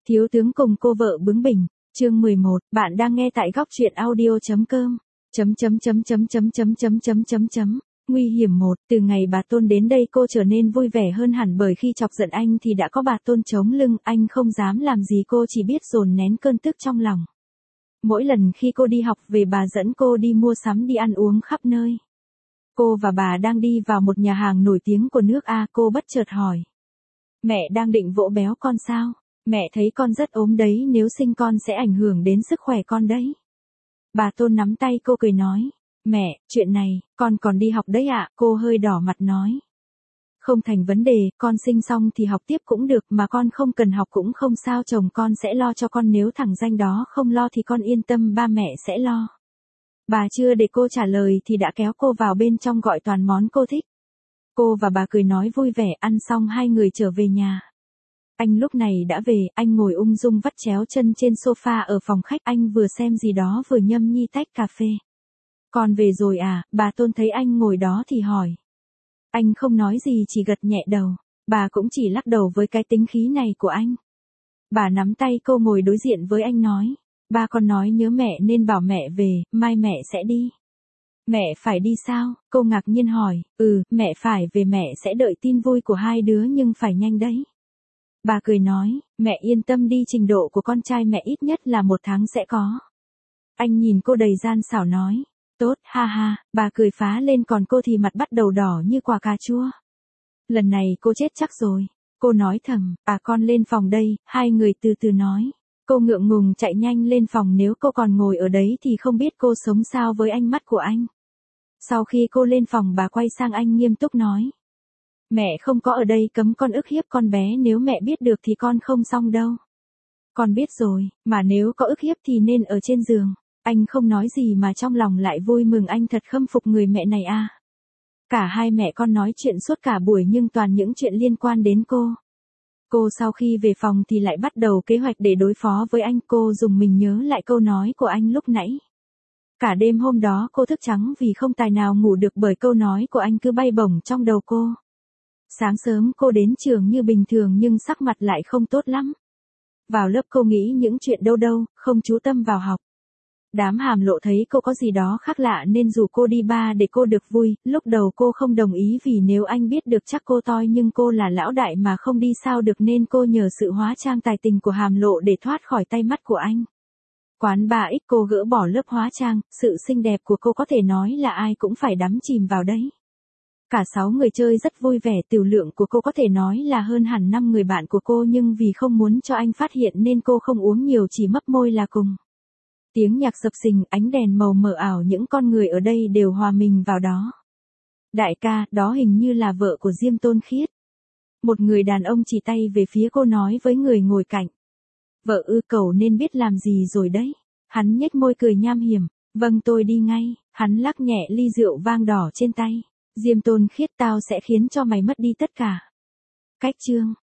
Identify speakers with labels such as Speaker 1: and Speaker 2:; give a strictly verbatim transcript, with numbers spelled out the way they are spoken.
Speaker 1: Thiếu tướng cùng cô vợ bướng bỉnh, chương mười một, bạn đang nghe tại góc truyện audio.com. Chấm chấm chấm chấm chấm chấm chấm chấm chấm chấm. Nguy hiểm một, từ ngày bà Tôn đến đây cô trở nên vui vẻ hơn hẳn bởi khi chọc giận anh thì đã có bà Tôn chống lưng, anh không dám làm gì cô chỉ biết dồn nén cơn tức trong lòng. Mỗi lần khi cô đi học về bà dẫn cô đi mua sắm đi ăn uống khắp nơi. Cô và bà đang đi vào một nhà hàng nổi tiếng của nước A, cô bất chợt hỏi. Mẹ đang định vỗ béo con sao? Mẹ thấy con rất ốm đấy, nếu sinh con sẽ ảnh hưởng đến sức khỏe con đấy. Bà Tôn nắm tay cô cười nói. Mẹ, chuyện này, con còn đi học đấy ạ, cô hơi đỏ mặt nói. Không thành vấn đề, con sinh xong thì học tiếp cũng được mà con không cần học cũng không sao, chồng con sẽ lo cho con, nếu thằng danh đó không lo thì con yên tâm, ba mẹ sẽ lo. Bà chưa để cô trả lời thì đã kéo cô vào bên trong gọi toàn món cô thích. Cô và bà cười nói vui vẻ, ăn xong hai người trở về nhà. Anh lúc này đã về, anh ngồi ung dung vắt chéo chân trên sofa ở phòng khách, anh vừa xem gì đó vừa nhâm nhi tách cà phê. Con về rồi à, bà Tôn thấy anh ngồi đó thì hỏi. Anh không nói gì chỉ gật nhẹ đầu, bà cũng chỉ lắc đầu với cái tính khí này của anh. Bà nắm tay cô ngồi đối diện với anh nói. Ba con nói nhớ mẹ nên bảo mẹ về, mai mẹ sẽ đi. Mẹ phải đi sao? Cô ngạc nhiên hỏi. Ừ, mẹ phải về, mẹ sẽ đợi tin vui của hai đứa nhưng phải nhanh đấy. Bà cười nói, mẹ yên tâm đi, trình độ của con trai mẹ ít nhất là một tháng sẽ có. Anh nhìn cô đầy gian xảo nói. Tốt, ha ha, bà cười phá lên, còn cô thì mặt bắt đầu đỏ như quả cà chua. Lần này cô chết chắc rồi. Cô nói thầm, à con lên phòng đây, hai người từ từ nói. Cô ngượng ngùng chạy nhanh lên phòng, nếu cô còn ngồi ở đấy thì không biết cô sống sao với ánh mắt của anh. Sau khi cô lên phòng bà quay sang anh nghiêm túc nói. Mẹ không có ở đây cấm con ức hiếp con bé, nếu mẹ biết được thì con không xong đâu. Con biết rồi, mà nếu có ức hiếp thì nên ở trên giường. Anh không nói gì mà trong lòng lại vui mừng, anh thật khâm phục người mẹ này à. Cả hai mẹ con nói chuyện suốt cả buổi nhưng toàn những chuyện liên quan đến cô. Cô sau khi về phòng thì lại bắt đầu kế hoạch để đối phó với anh, cô dùng mình nhớ lại câu nói của anh lúc nãy. Cả đêm hôm đó cô thức trắng vì không tài nào ngủ được bởi câu nói của anh cứ bay bổng trong đầu cô. Sáng sớm cô đến trường như bình thường nhưng sắc mặt lại không tốt lắm. Vào lớp cô nghĩ những chuyện đâu đâu, không chú tâm vào học. Đám Hàm Lộ thấy cô có gì đó khác lạ nên rủ cô đi bar để cô được vui, lúc đầu cô không đồng ý vì nếu anh biết được chắc cô toi, nhưng cô là lão đại mà không đi sao được nên cô nhờ sự hóa trang tài tình của Hàm Lộ để thoát khỏi tay mắt của anh. Quán ba X cô gỡ bỏ lớp hóa trang, sự xinh đẹp của cô có thể nói là ai cũng phải đắm chìm vào đấy. Cả sáu người chơi rất vui vẻ, tiểu lượng của cô có thể nói là hơn hẳn năm người bạn của cô, nhưng vì không muốn cho anh phát hiện nên cô không uống nhiều, chỉ mấp môi là cùng. Tiếng nhạc sập sình, ánh đèn màu mờ ảo, những con người ở đây đều hòa mình vào đó. Đại ca, đó hình như là vợ của Diêm Tôn Khiết. Một người đàn ông chỉ tay về phía cô nói với người ngồi cạnh. Vợ ư, cậu nên biết làm gì rồi đấy. Hắn nhếch môi cười nham hiểm. Vâng, tôi đi ngay. Hắn lắc nhẹ ly rượu vang đỏ trên tay. Diêm Tôn Khiết, tao sẽ khiến cho mày mất đi tất cả. Cách chương.